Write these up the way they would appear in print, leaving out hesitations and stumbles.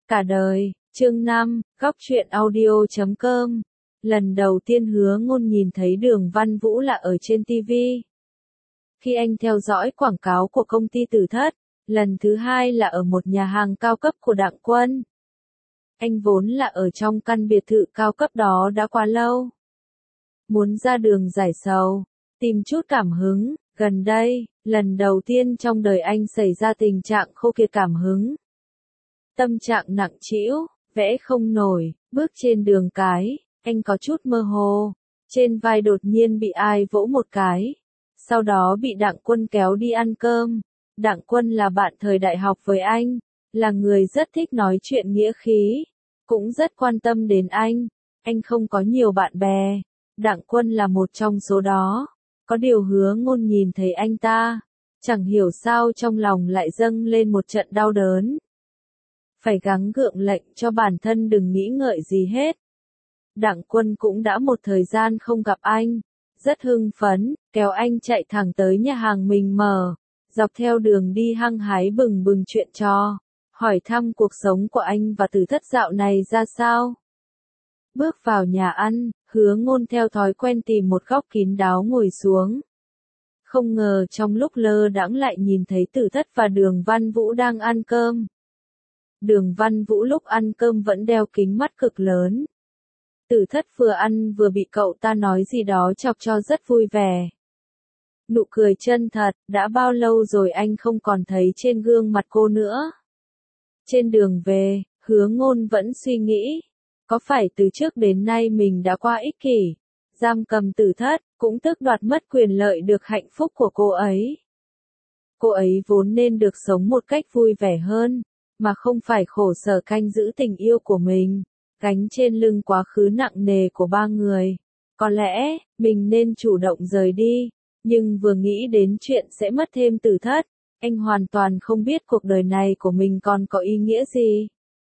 Cả đời, chương 5, góc truyện audio.com. Lần đầu tiên Hứa Ngôn nhìn thấy Đường Văn Vũ là ở trên TV. Khi anh theo dõi quảng cáo của công ty Tử Thất, lần thứ hai là ở một nhà hàng cao cấp của Đặng Quân. Anh vốn là ở trong căn biệt thự cao cấp đó đã quá lâu. Muốn ra đường giải sầu, tìm chút cảm hứng, gần đây, lần đầu tiên trong đời anh xảy ra tình trạng khô kiệt cảm hứng. Tâm trạng nặng trĩu, vẽ không nổi, bước trên đường cái, anh có chút mơ hồ. Trên vai đột nhiên bị ai vỗ một cái. Sau đó bị Đặng Quân kéo đi ăn cơm. Đặng Quân là bạn thời đại học với anh, là người rất thích nói chuyện nghĩa khí, cũng rất quan tâm đến anh. Anh không có nhiều bạn bè, Đặng Quân là một trong số đó. Có điều Hứa Ngôn nhìn thấy anh ta, chẳng hiểu sao trong lòng lại dâng lên một trận đau đớn. Phải gắng gượng lệnh cho bản thân đừng nghĩ ngợi gì hết. Đặng Quân cũng đã một thời gian không gặp anh, rất hưng phấn, kéo anh chạy thẳng tới nhà hàng mình mở, dọc theo đường đi hăng hái bừng bừng chuyện trò, hỏi thăm cuộc sống của anh và Tử Thất dạo này ra sao. Bước vào nhà ăn, Hứa Ngôn theo thói quen tìm một góc kín đáo ngồi xuống. Không ngờ trong lúc lơ đãng lại nhìn thấy Tử Thất và Đường Văn Vũ đang ăn cơm. Đường Văn Vũ lúc ăn cơm vẫn đeo kính mắt cực lớn. Tử Thất vừa ăn vừa bị cậu ta nói gì đó chọc cho rất vui vẻ. Nụ cười chân thật, đã bao lâu rồi anh không còn thấy trên gương mặt cô nữa. Trên đường về, Hứa Ngôn vẫn suy nghĩ, có phải từ trước đến nay mình đã quá ích kỷ, giam cầm Tử Thất, cũng tước đoạt mất quyền lợi được hạnh phúc của cô ấy. Cô ấy vốn nên được sống một cách vui vẻ hơn, mà không phải khổ sở canh giữ tình yêu của mình, gánh trên lưng quá khứ nặng nề của ba người. Có lẽ, mình nên chủ động rời đi, nhưng vừa nghĩ đến chuyện sẽ mất thêm Tử Thất, anh hoàn toàn không biết cuộc đời này của mình còn có ý nghĩa gì.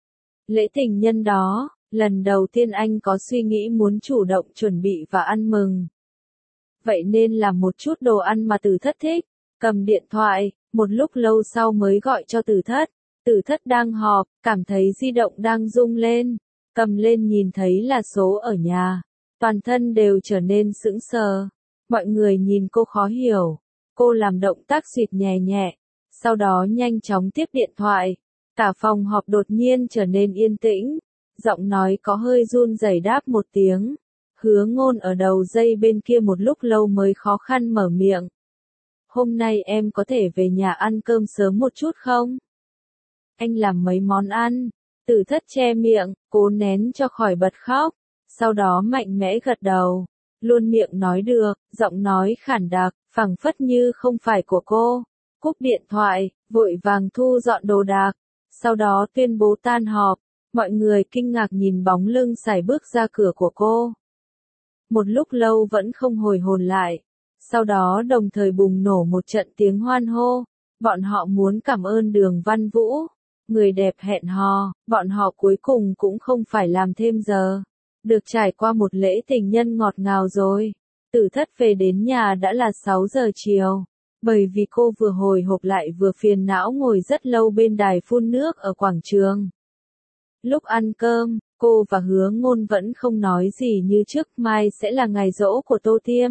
Lễ tình nhân đó, lần đầu tiên anh có suy nghĩ muốn chủ động chuẩn bị và ăn mừng. Vậy nên làm một chút đồ ăn mà Tử Thất thích, cầm điện thoại, một lúc lâu sau mới gọi cho Tử Thất. Tử Thất đang họp, cảm thấy di động đang rung lên, cầm lên nhìn thấy là số ở nhà, toàn thân đều trở nên sững sờ. Mọi người nhìn cô khó hiểu, cô làm động tác xịt nhẹ nhẹ, sau đó nhanh chóng tiếp điện thoại. Cả phòng họp đột nhiên trở nên yên tĩnh, giọng nói có hơi run rẩy đáp một tiếng. Hứa Ngôn ở đầu dây bên kia một lúc lâu mới khó khăn mở miệng. Hôm nay em có thể về nhà ăn cơm sớm một chút không? Anh làm mấy món ăn. Tử Thất che miệng, cố nén cho khỏi bật khóc, sau đó mạnh mẽ gật đầu, luôn miệng nói được, giọng nói khản đặc, phảng phất như không phải của cô. Cúp điện thoại, vội vàng thu dọn đồ đạc, sau đó tuyên bố tan họp. Mọi người kinh ngạc nhìn bóng lưng sải bước ra cửa của cô. Một lúc lâu vẫn không hồi hồn lại, sau đó đồng thời bùng nổ một trận tiếng hoan hô. Bọn họ muốn cảm ơn Đường Văn Vũ, người đẹp hẹn hò, bọn họ cuối cùng cũng không phải làm thêm giờ, được trải qua một lễ tình nhân ngọt ngào rồi. Tử Thất về đến nhà đã là 6 giờ chiều, bởi vì cô vừa hồi hộp lại vừa phiền não ngồi rất lâu bên đài phun nước ở quảng trường. Lúc ăn cơm, cô và Hứa Ngôn vẫn không nói gì như trước, mai sẽ là ngày giỗ của Tô Tiêm.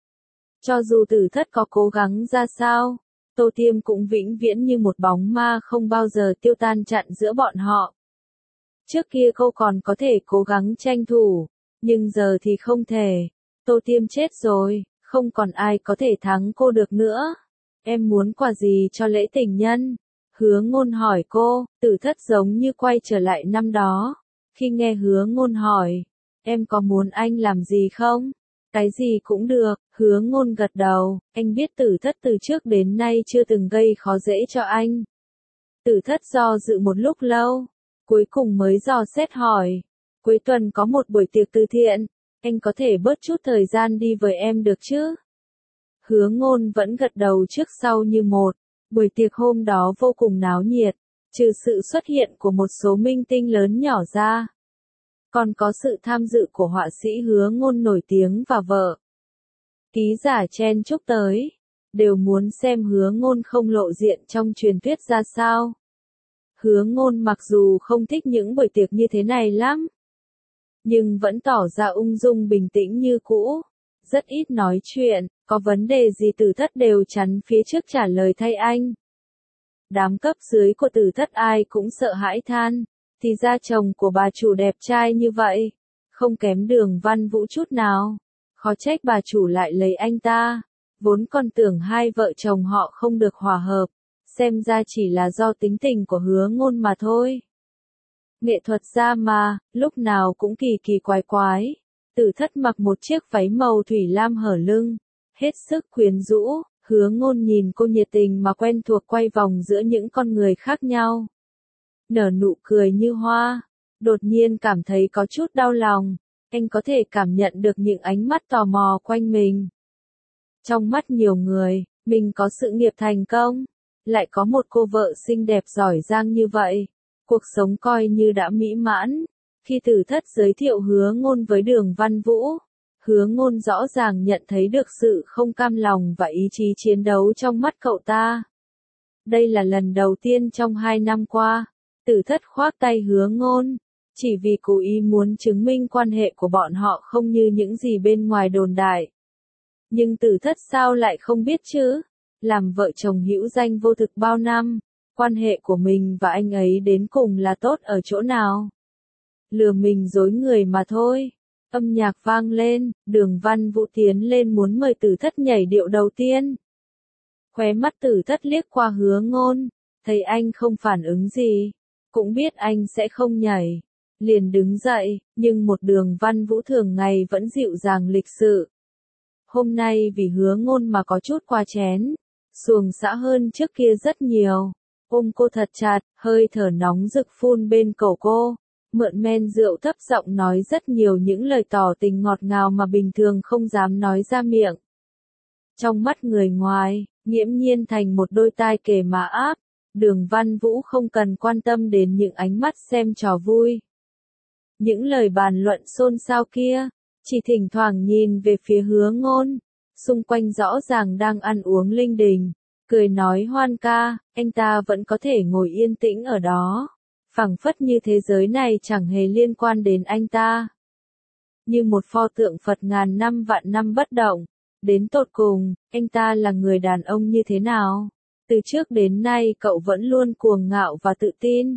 Cho dù Tử Thất có cố gắng ra sao, Tô Tiêm cũng vĩnh viễn như một bóng ma không bao giờ tiêu tan chặn giữa bọn họ. Trước kia cô còn có thể cố gắng tranh thủ, nhưng giờ thì không thể. Tô Tiêm chết rồi, không còn ai có thể thắng cô được nữa. Em muốn quà gì cho lễ tình nhân? Hứa Ngôn hỏi cô. Tử Thất giống như quay trở lại năm đó. Khi nghe Hứa Ngôn hỏi, em có muốn anh làm gì không? Cái gì cũng được. Hứa Ngôn gật đầu, anh biết Tử Thất từ trước đến nay chưa từng gây khó dễ cho anh. Tử Thất do dự một lúc lâu, cuối cùng mới dò xét hỏi, cuối tuần có một buổi tiệc từ thiện, anh có thể bớt chút thời gian đi với em được chứ? Hứa Ngôn vẫn gật đầu trước sau như một. Buổi tiệc hôm đó vô cùng náo nhiệt, trừ sự xuất hiện của một số minh tinh lớn nhỏ ra, còn có sự tham dự của họa sĩ Hứa Ngôn nổi tiếng và vợ. Ký giả chen chúc tới, đều muốn xem Hứa Ngôn không lộ diện trong truyền thuyết ra sao. Hứa Ngôn mặc dù không thích những buổi tiệc như thế này lắm, nhưng vẫn tỏ ra ung dung bình tĩnh như cũ, rất ít nói chuyện, có vấn đề gì Tử Thất đều chắn phía trước trả lời thay anh. Đám cấp dưới của Tử Thất ai cũng sợ hãi than, thì ra chồng của bà chủ đẹp trai như vậy, không kém Đường Văn Vũ chút nào, khó trách bà chủ lại lấy anh ta, vốn còn tưởng hai vợ chồng họ không được hòa hợp, xem ra chỉ là do tính tình của Hứa Ngôn mà thôi. Nghệ thuật gia mà, lúc nào cũng kỳ kỳ quái quái. Tử Thất mặc một chiếc váy màu thủy lam hở lưng, hết sức quyến rũ, Hứa Ngôn nhìn cô nhiệt tình mà quen thuộc quay vòng giữa những con người khác nhau. Nở nụ cười như hoa, đột nhiên cảm thấy có chút đau lòng, anh có thể cảm nhận được những ánh mắt tò mò quanh mình. Trong mắt nhiều người, mình có sự nghiệp thành công, lại có một cô vợ xinh đẹp giỏi giang như vậy. Cuộc sống coi như đã mỹ mãn. Khi Tử Thất giới thiệu Hứa Ngôn với Đường Văn Vũ, Hứa Ngôn rõ ràng nhận thấy được sự không cam lòng và ý chí chiến đấu trong mắt cậu ta. Đây là lần đầu tiên trong 2 năm qua, Tử Thất khoác tay Hứa Ngôn, chỉ vì cố ý muốn chứng minh quan hệ của bọn họ không như những gì bên ngoài đồn đại. Nhưng Tử Thất sao lại không biết chứ? Làm vợ chồng hữu danh vô thực bao năm, quan hệ của mình và anh ấy đến cùng là tốt ở chỗ nào? Lừa mình dối người mà thôi. Âm nhạc vang lên, Đường Văn Vũ tiến lên muốn mời Tử Thất nhảy điệu đầu tiên. Khóe mắt Tử Thất liếc qua Hứa Ngôn, thấy anh không phản ứng gì, cũng biết anh sẽ không nhảy, liền đứng dậy, nhưng một Đường Văn Vũ thường ngày vẫn dịu dàng lịch sự. Hôm nay vì Hứa Ngôn mà có chút qua chén, xuồng xã hơn trước kia rất nhiều, ôm cô thật chặt, hơi thở nóng rực phun bên cổ cô, mượn men rượu thấp giọng nói rất nhiều những lời tỏ tình ngọt ngào mà bình thường không dám nói ra miệng. Trong mắt người ngoài, nghiễm nhiên thành một đôi tai kề mà áp, Đường Văn Vũ không cần quan tâm đến những ánh mắt xem trò vui. Những lời bàn luận xôn xao kia, chỉ thỉnh thoảng nhìn về phía Hứa Ngôn, xung quanh rõ ràng đang ăn uống linh đình, cười nói hoan ca, anh ta vẫn có thể ngồi yên tĩnh ở đó, phảng phất như thế giới này chẳng hề liên quan đến anh ta. Như một pho tượng Phật ngàn năm vạn năm bất động, đến tột cùng, anh ta là người đàn ông như thế nào? Từ trước đến nay cậu vẫn luôn cuồng ngạo và tự tin.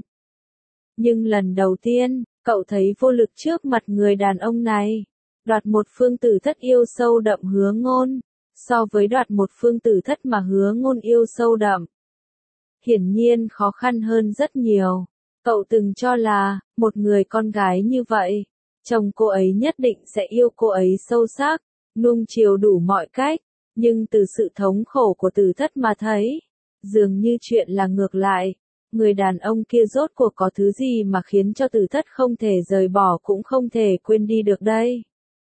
Nhưng lần đầu tiên, cậu thấy vô lực trước mặt người đàn ông này. Đoạt một phương Tử Thất yêu sâu đậm Hứa Ngôn, so với đoạt một phương Tử Thất mà Hứa Ngôn yêu sâu đậm, hiển nhiên khó khăn hơn rất nhiều. Cậu từng cho là, một người con gái như vậy, chồng cô ấy nhất định sẽ yêu cô ấy sâu sắc, nuông chiều đủ mọi cách, nhưng từ sự thống khổ của Tử Thất mà thấy, dường như chuyện là ngược lại. Người đàn ông kia rốt cuộc có thứ gì mà khiến cho Tử Thất không thể rời bỏ cũng không thể quên đi được đây.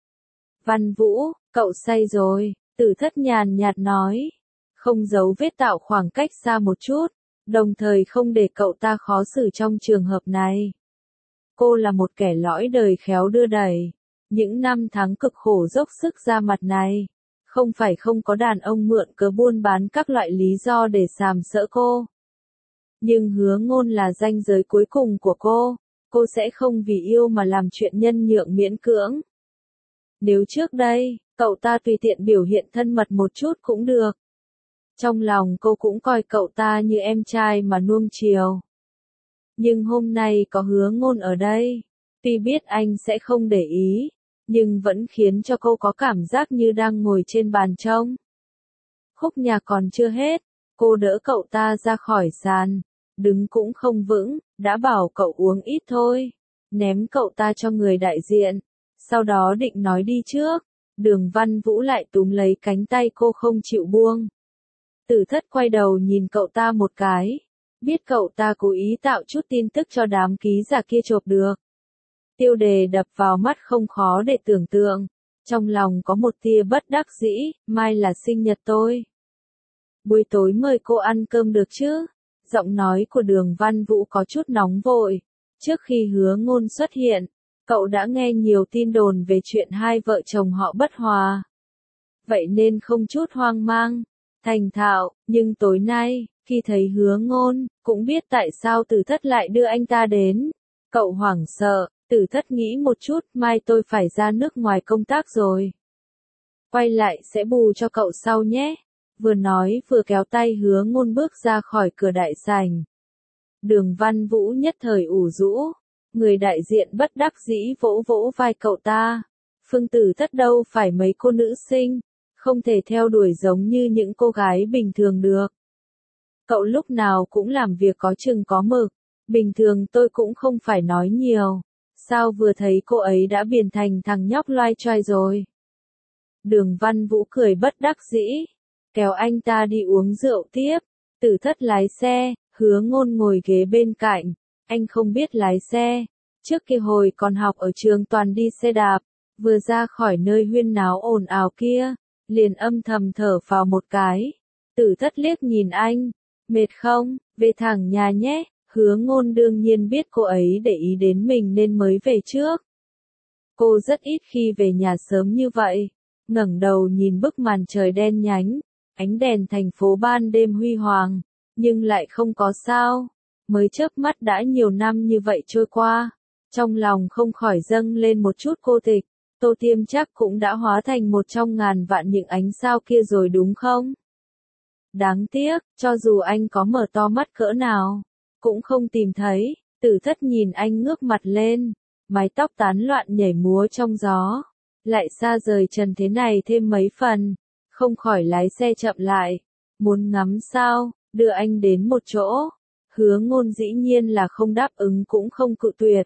Văn Vũ, cậu say rồi, Tử Thất nhàn nhạt nói, không giấu vết tạo khoảng cách xa một chút, đồng thời không để cậu ta khó xử trong trường hợp này. Cô là một kẻ lõi đời khéo đưa đẩy, những năm tháng cực khổ dốc sức ra mặt này, không phải không có đàn ông mượn cớ buôn bán các loại lý do để sàm sỡ cô. Nhưng Hứa Ngôn là ranh giới cuối cùng của cô sẽ không vì yêu mà làm chuyện nhân nhượng miễn cưỡng. Nếu trước đây, cậu ta tùy tiện biểu hiện thân mật một chút cũng được. Trong lòng cô cũng coi cậu ta như em trai mà nuông chiều. Nhưng hôm nay có Hứa Ngôn ở đây, tuy biết anh sẽ không để ý, nhưng vẫn khiến cho cô có cảm giác như đang ngồi trên bàn trông. Khúc nhạc còn chưa hết, cô đỡ cậu ta ra khỏi sàn, đứng cũng không vững, đã bảo cậu uống ít thôi, ném cậu ta cho người đại diện, sau đó định nói đi trước, Đường Văn Vũ lại túm lấy cánh tay cô không chịu buông. Tử Thất quay đầu nhìn cậu ta một cái, biết cậu ta cố ý tạo chút tin tức cho đám ký giả kia chộp được. Tiêu đề đập vào mắt không khó để tưởng tượng, trong lòng có một tia bất đắc dĩ, mai là sinh nhật tôi. Buổi tối mời cô ăn cơm được chứ? Giọng nói của Đường Văn Vũ có chút nóng vội. Trước khi Hứa Ngôn xuất hiện, cậu đã nghe nhiều tin đồn về chuyện hai vợ chồng họ bất hòa. Vậy nên không chút hoang mang, thành thạo, nhưng tối nay, Khi thấy Hứa Ngôn, cũng biết tại sao Tử Thất lại đưa anh ta đến. Cậu hoảng sợ, Tử Thất nghĩ một chút, mai tôi phải ra nước ngoài công tác rồi. Quay lại sẽ bù cho cậu sau nhé. Vừa nói vừa kéo tay Hứa Ngôn bước ra khỏi cửa đại sảnh. Đường Văn Vũ nhất thời ủ rũ. Người đại diện bất đắc dĩ vỗ vỗ vai cậu ta. Phương Tử Thất đâu phải mấy cô nữ sinh, không thể theo đuổi giống như những cô gái bình thường được. Cậu lúc nào cũng làm việc có chừng có mực, bình thường tôi cũng không phải nói nhiều. Sao vừa thấy cô ấy đã biến thành thằng nhóc loai choai rồi? Đường Văn Vũ cười bất đắc dĩ, kéo anh ta đi uống rượu tiếp. Tử Thất lái xe, Hứa Ngôn ngồi ghế bên cạnh. Anh không biết lái xe, trước kia hồi còn học ở trường toàn đi xe đạp, vừa ra khỏi nơi huyên náo ồn ào kia, liền âm thầm thở phào một cái. Tử Thất liếc nhìn anh, mệt không, về thẳng nhà nhé. Hứa Ngôn đương nhiên biết cô ấy để ý đến mình nên mới về trước. Cô rất ít khi về nhà sớm như vậy, ngẩng đầu nhìn bức màn trời đen nhánh, ánh đèn thành phố ban đêm huy hoàng, nhưng lại không có sao. Mới chớp mắt đã nhiều năm như vậy trôi qua, trong lòng không khỏi dâng lên một chút cô tịch. Tô Tiêm chắc cũng đã hóa thành một trong ngàn vạn những ánh sao kia rồi đúng không? Đáng tiếc, cho dù anh có mở to mắt cỡ nào, cũng không tìm thấy. Tử Thất nhìn anh ngước mặt lên, mái tóc tán loạn nhảy múa trong gió, lại xa rời trần thế này thêm mấy phần, không khỏi lái xe chậm lại. Muốn ngắm sao, đưa anh đến một chỗ. Hứa Ngôn dĩ nhiên là không đáp ứng cũng không cự tuyệt.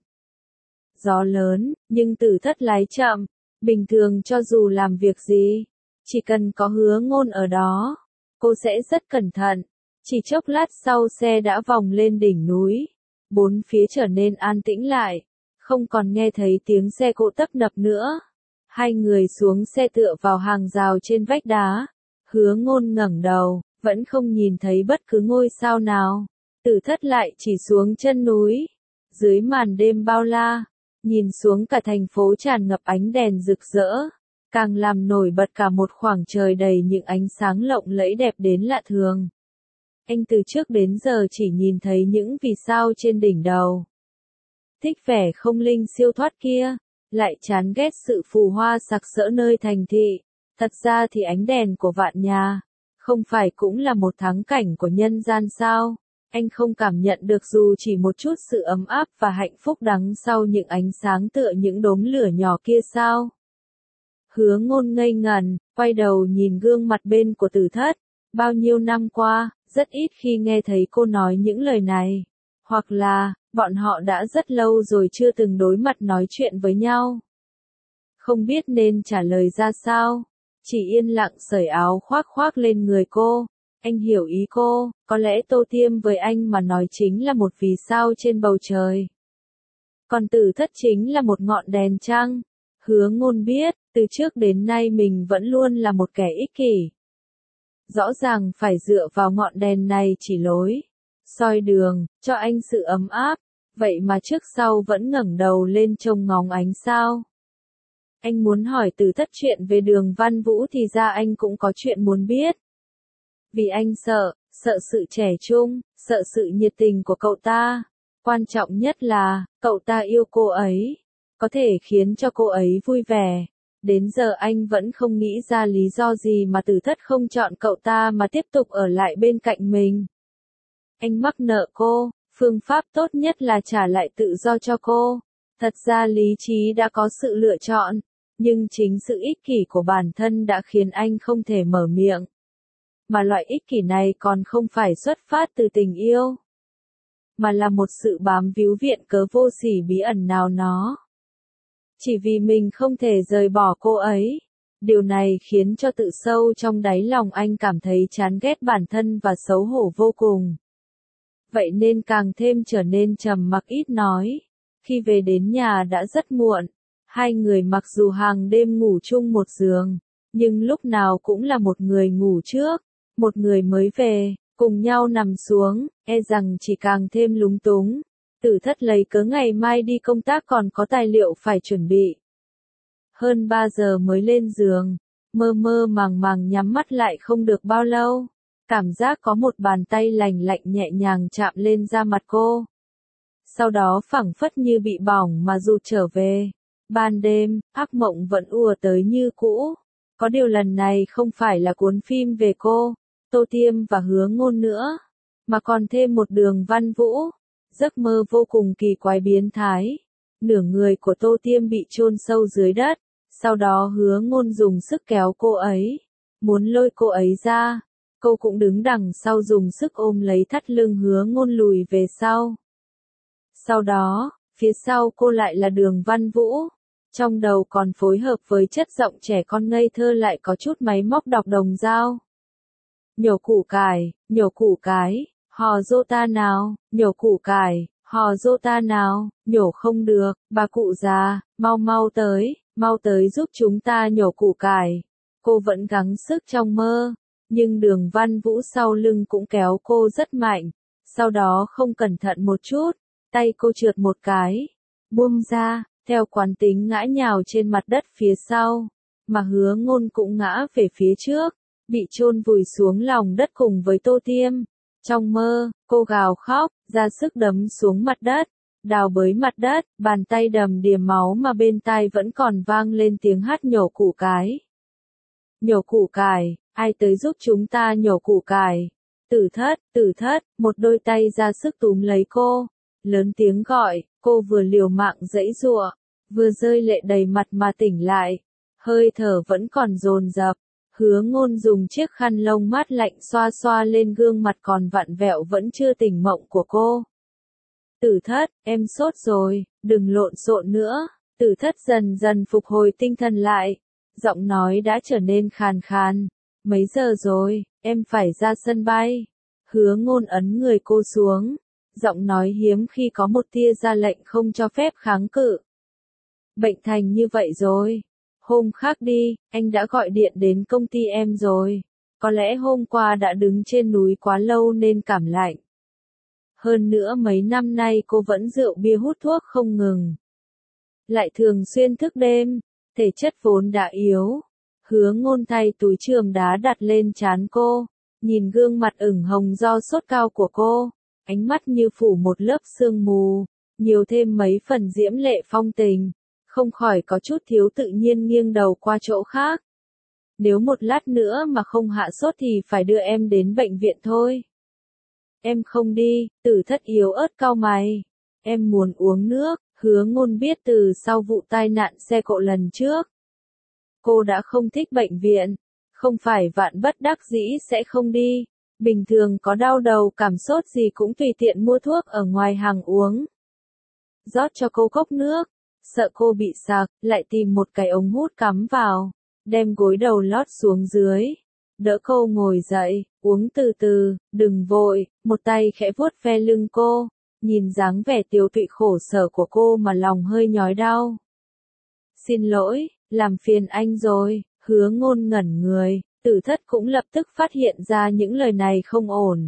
Gió lớn, nhưng Tử Thất lái chậm, bình thường cho dù làm việc gì, chỉ cần có Hứa Ngôn ở đó, cô sẽ rất cẩn thận. Chỉ chốc lát sau xe đã vòng lên đỉnh núi, bốn phía trở nên an tĩnh lại, không còn nghe thấy tiếng xe cộ tấp nập nữa. Hai người xuống xe tựa vào hàng rào trên vách đá. Hứa Ngôn ngẩng đầu, vẫn không nhìn thấy bất cứ ngôi sao nào. Tử Thất lại chỉ xuống chân núi, dưới màn đêm bao la, nhìn xuống cả thành phố tràn ngập ánh đèn rực rỡ, càng làm nổi bật cả một khoảng trời đầy những ánh sáng lộng lẫy đẹp đến lạ thường. Anh từ trước đến giờ chỉ nhìn thấy những vì sao trên đỉnh đầu. Thích vẻ không linh siêu thoát kia, lại chán ghét sự phù hoa sặc sỡ nơi thành thị. Thật ra thì ánh đèn của vạn nhà, không phải cũng là một thắng cảnh của nhân gian sao? Anh không cảm nhận được dù chỉ một chút sự ấm áp và hạnh phúc đằng sau những ánh sáng tựa những đốm lửa nhỏ kia sao? Hứa Ngôn ngây ngẩn, quay đầu nhìn gương mặt bên của Tử Thất. Bao nhiêu năm qua, rất ít khi nghe thấy cô nói những lời này. Hoặc là, bọn họ đã rất lâu rồi chưa từng đối mặt nói chuyện với nhau. Không biết nên trả lời ra sao, chỉ yên lặng cởi áo khoác khoác lên người cô. Anh hiểu ý cô, có lẽ Tô Tiêm với anh mà nói chính là một vì sao trên bầu trời. Còn Tử Thất chính là một ngọn đèn trăng. Hứa Ngôn biết, từ trước đến nay mình vẫn luôn là một kẻ ích kỷ. Rõ ràng phải dựa vào ngọn đèn này chỉ lối, soi đường, cho anh sự ấm áp, vậy mà trước sau vẫn ngẩng đầu lên trông ngóng ánh sao. Anh muốn hỏi Tử Thất chuyện về Đường Văn Vũ thì ra anh cũng có chuyện muốn biết. Vì anh sợ sự trẻ trung, sợ sự nhiệt tình của cậu ta. Quan trọng nhất là, cậu ta yêu cô ấy, có thể khiến cho cô ấy vui vẻ. Đến giờ anh vẫn không nghĩ ra lý do gì mà Tử Thất không chọn cậu ta mà tiếp tục ở lại bên cạnh mình. Anh mắc nợ cô, phương pháp tốt nhất là trả lại tự do cho cô. Thật ra lý trí đã có sự lựa chọn, nhưng chính sự ích kỷ của bản thân đã khiến anh không thể mở miệng. Mà loại ích kỷ này còn không phải xuất phát từ tình yêu, mà là một sự bám víu viện cớ vô sỉ bí ẩn nào nó. Chỉ vì mình không thể rời bỏ cô ấy. Điều này khiến cho tự sâu trong đáy lòng anh cảm thấy chán ghét bản thân và xấu hổ vô cùng. Vậy nên càng thêm trở nên trầm mặc ít nói. Khi về đến nhà đã rất muộn. Hai người mặc dù hàng đêm ngủ chung một giường, nhưng lúc nào cũng là một người ngủ trước, một người mới về, cùng nhau nằm xuống, e rằng chỉ càng thêm lúng túng. Tử Thất lấy cớ ngày mai đi công tác còn có tài liệu phải chuẩn bị. Hơn 3 giờ mới lên giường, mơ mơ màng màng nhắm mắt lại không được bao lâu. Cảm giác có một bàn tay lành lạnh nhẹ nhàng chạm lên da mặt cô. Sau đó phảng phất như bị bỏng mà rụt trở về. Ban đêm, ác mộng vẫn ùa tới như cũ. Có điều lần này không phải là cuốn phim về cô, Tô Tiêm và Hứa Ngôn nữa, mà còn thêm một Đường Văn Vũ. Giấc mơ vô cùng kỳ quái biến thái. Nửa người của Tô Tiêm bị chôn sâu dưới đất, sau đó Hứa Ngôn dùng sức kéo cô ấy, muốn lôi cô ấy ra. Cô cũng đứng đằng sau dùng sức ôm lấy thắt lưng Hứa Ngôn lùi về sau. Sau đó, phía sau cô lại là Đường Văn Vũ. Trong đầu còn phối hợp với chất giọng trẻ con ngây thơ lại có chút máy móc đọc đồng dao. Nhổ củ cái, hò dô ta nào, nhổ củ cải, hò dô ta nào, nhổ không được, bà cụ già, mau tới giúp chúng ta nhổ củ cải. Cô vẫn gắng sức trong mơ, nhưng Đường Văn Vũ sau lưng cũng kéo cô rất mạnh, sau đó không cẩn thận một chút, tay cô trượt một cái, buông ra, theo quán tính ngã nhào trên mặt đất phía sau, mà Hứa Ngôn cũng ngã về phía trước, bị chôn vùi xuống lòng đất cùng với Tô Tiêm. Trong mơ, cô gào khóc, ra sức đấm xuống mặt đất, đào bới mặt đất, bàn tay đầm đìa máu mà bên tai vẫn còn vang lên tiếng hát nhổ củ cái. Nhổ củ cải, ai tới giúp chúng ta nhổ củ cải? Tử thất, một đôi tay ra sức túm lấy cô, lớn tiếng gọi, cô vừa liều mạng giãy giụa, vừa rơi lệ đầy mặt mà tỉnh lại, hơi thở vẫn còn dồn dập. Hứa Ngôn dùng chiếc khăn lông mát lạnh xoa xoa lên gương mặt còn vặn vẹo vẫn chưa tỉnh mộng của cô. Tử thất, em sốt rồi, đừng lộn xộn nữa. Tử thất dần dần phục hồi tinh thần lại, giọng nói đã trở nên khàn khàn. Mấy giờ rồi, em phải ra sân bay. Hứa Ngôn ấn người cô xuống, giọng nói hiếm khi có một tia ra lệnh không cho phép kháng cự. Bệnh thành như vậy rồi. Hôm khác đi, anh đã gọi điện đến công ty em rồi. Có lẽ hôm qua đã đứng trên núi quá lâu nên cảm lạnh. Hơn nữa mấy năm nay cô vẫn rượu bia hút thuốc không ngừng. Lại thường xuyên thức đêm, thể chất vốn đã yếu. Hứa Ngôn thay túi chườm đá đặt lên trán cô, nhìn gương mặt ửng hồng do sốt cao của cô, ánh mắt như phủ một lớp sương mù, nhiều thêm mấy phần diễm lệ phong tình. Không khỏi có chút thiếu tự nhiên nghiêng đầu qua chỗ khác. Nếu một lát nữa mà không hạ sốt thì phải đưa em đến bệnh viện thôi. Em không đi, Tử thất yếu ớt cau mày. Em muốn uống nước. Hứa Ngôn biết từ sau vụ tai nạn xe cộ lần trước, cô đã không thích bệnh viện. Không phải vạn bất đắc dĩ sẽ không đi. Bình thường có đau đầu cảm sốt gì cũng tùy tiện mua thuốc ở ngoài hàng uống. Rót cho cô cốc nước. Sợ cô bị sặc, lại tìm một cái ống hút cắm vào, đem gối đầu lót xuống dưới, đỡ cô ngồi dậy, uống từ từ, đừng vội, một tay khẽ vuốt ve lưng cô, nhìn dáng vẻ tiều tụy khổ sở của cô mà lòng hơi nhói đau. Xin lỗi, làm phiền anh rồi. Hứa Ngôn ngẩn người, Tử thất cũng lập tức phát hiện ra những lời này không ổn.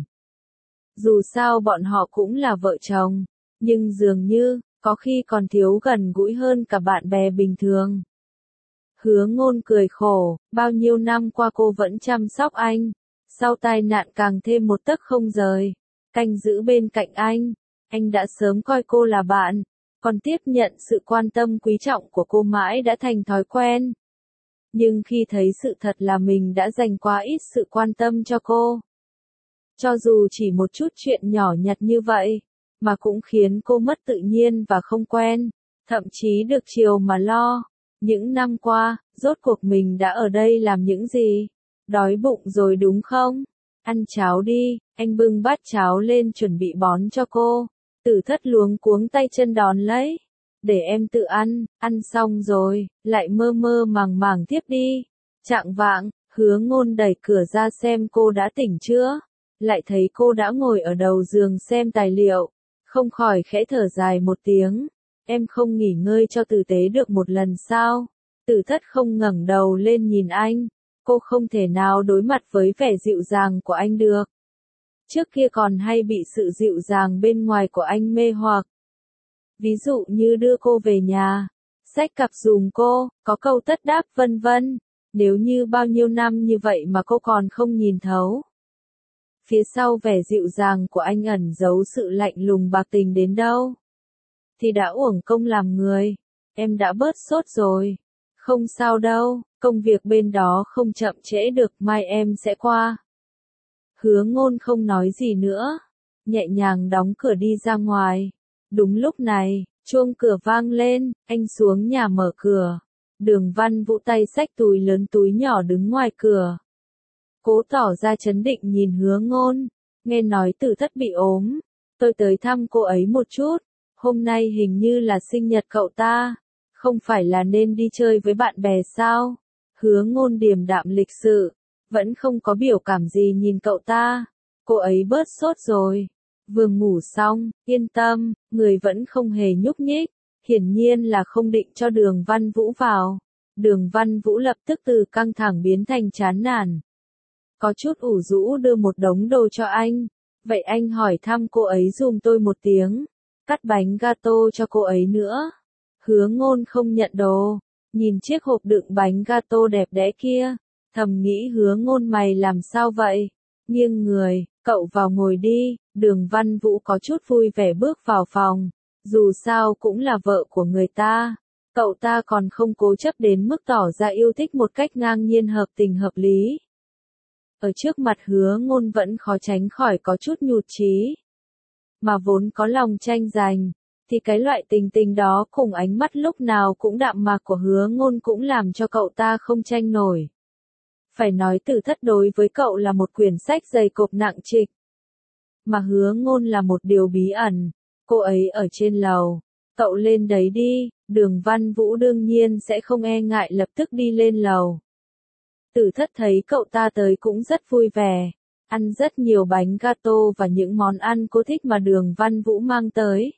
Dù sao bọn họ cũng là vợ chồng, nhưng dường như có khi còn thiếu gần gũi hơn cả bạn bè bình thường. Hứa Ngôn cười khổ, bao nhiêu năm qua cô vẫn chăm sóc anh, sau tai nạn càng thêm một tấc không rời, canh giữ bên cạnh anh đã sớm coi cô là bạn, còn tiếp nhận sự quan tâm quý trọng của cô mãi đã thành thói quen. Nhưng khi thấy sự thật là mình đã dành quá ít sự quan tâm cho cô, cho dù chỉ một chút chuyện nhỏ nhặt như vậy, mà cũng khiến cô mất tự nhiên và không quen, thậm chí được chiều mà lo. Những năm qua, rốt cuộc mình đã ở đây làm những gì? Đói bụng rồi đúng không? Ăn cháo đi, anh bưng bát cháo lên chuẩn bị bón cho cô. Tử thất luống cuống tay chân đón lấy. Để em tự ăn xong rồi, lại mơ mơ màng màng tiếp đi. Chạng vạng, Hứa Ngôn đẩy cửa ra xem cô đã tỉnh chưa, lại thấy cô đã ngồi ở đầu giường xem tài liệu, không khỏi khẽ thở dài một tiếng. Em không nghỉ ngơi cho tử tế được một lần sao? Tử thất không ngẩng đầu lên nhìn anh, cô không thể nào đối mặt với vẻ dịu dàng của anh được. Trước kia còn hay bị sự dịu dàng bên ngoài của anh mê hoặc. Ví dụ như đưa cô về nhà, xách cặp giùm cô, có câu tất đáp vân vân. Nếu như bao nhiêu năm như vậy mà cô còn không nhìn thấu, Phía sau vẻ dịu dàng của anh ẩn giấu sự lạnh lùng bạc tình đến đâu. Thì đã uổng công làm người. Em đã bớt sốt rồi. Không sao đâu, công việc bên đó không chậm trễ được, mai em sẽ qua. Hứa Ngôn không nói gì nữa, nhẹ nhàng đóng cửa đi ra ngoài. Đúng lúc này, chuông cửa vang lên, anh xuống nhà mở cửa. Đường Văn Vũ tay xách túi lớn túi nhỏ đứng ngoài cửa. Cố tỏ ra trấn định nhìn Hứa Ngôn, nghe nói Tử Thất bị ốm, tôi tới thăm cô ấy một chút, hôm nay hình như là sinh nhật cậu ta, không phải là nên đi chơi với bạn bè sao? Hứa Ngôn điềm đạm lịch sự, vẫn không có biểu cảm gì nhìn cậu ta, cô ấy bớt sốt rồi, vừa ngủ xong, yên tâm, người vẫn không hề nhúc nhích, hiển nhiên là không định cho Đường Văn Vũ vào. Đường Văn Vũ lập tức từ căng thẳng biến thành chán nản. Có chút ủ rũ đưa một đống đồ cho anh. Vậy anh hỏi thăm cô ấy giùm tôi một tiếng. Cắt bánh gato cho cô ấy nữa. Hứa Ngôn không nhận đồ. Nhìn chiếc hộp đựng bánh gato đẹp đẽ kia. Thầm nghĩ Hứa Ngôn mày làm sao vậy? Nghiêng người, cậu vào ngồi đi. Đường Văn Vũ có chút vui vẻ bước vào phòng. Dù sao cũng là vợ của người ta. Cậu ta còn không cố chấp đến mức tỏ ra yêu thích một cách ngang nhiên hợp tình hợp lý. Ở trước mặt Hứa Ngôn vẫn khó tránh khỏi có chút nhụt chí. Mà vốn có lòng tranh giành, thì cái loại tình tình đó cùng ánh mắt lúc nào cũng đạm mạc của Hứa Ngôn cũng làm cho cậu ta không tranh nổi. Phải nói Tử Thất đối với cậu là một quyển sách dày cộp nặng trịch. Mà Hứa Ngôn là một điều bí ẩn, cô ấy ở trên lầu, cậu lên đấy đi. Đường Văn Vũ đương nhiên sẽ không e ngại lập tức đi lên lầu. Tử Thất thấy cậu ta tới cũng rất vui vẻ, ăn rất nhiều bánh gato và những món ăn cô thích mà Đường Văn Vũ mang tới.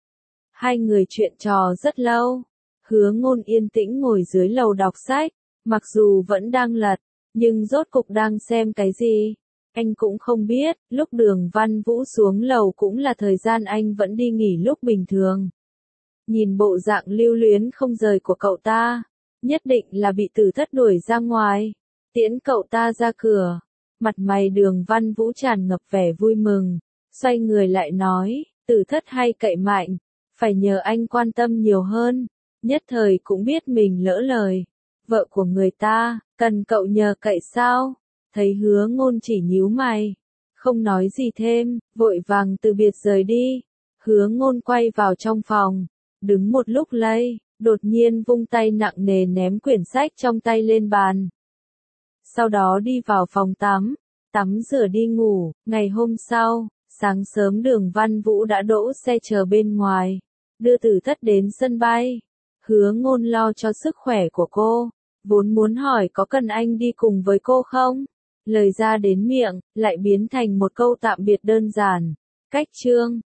Hai người chuyện trò rất lâu, Hứa Ngôn yên tĩnh ngồi dưới lầu đọc sách, mặc dù vẫn đang lật, nhưng rốt cục đang xem cái gì, anh cũng không biết. Lúc Đường Văn Vũ xuống lầu cũng là thời gian anh vẫn đi nghỉ lúc bình thường. Nhìn bộ dạng lưu luyến không rời của cậu ta, nhất định là bị Tử Thất đuổi ra ngoài, tiễn cậu ta ra cửa. Mặt mày Đường Văn Vũ tràn ngập vẻ vui mừng, xoay người lại nói, Tử Thất hay cậy mạnh, phải nhờ anh quan tâm nhiều hơn. Nhất thời cũng biết mình lỡ lời, vợ của người ta, cần cậu nhờ cậy sao? Thấy Hứa Ngôn chỉ nhíu mày, không nói gì thêm, vội vàng từ biệt rời đi. Hứa Ngôn quay vào trong phòng, đứng một lúc lây, đột nhiên vung tay nặng nề ném quyển sách trong tay lên bàn. Sau đó đi vào phòng tắm rửa đi ngủ. Ngày hôm sau, sáng sớm Đường Văn Vũ đã đỗ xe chờ bên ngoài, đưa Tử Thất đến sân bay. Hứa Ngôn lo cho sức khỏe của cô, vốn muốn hỏi có cần anh đi cùng với cô không? Lời ra đến miệng, lại biến thành một câu tạm biệt đơn giản. Cách chương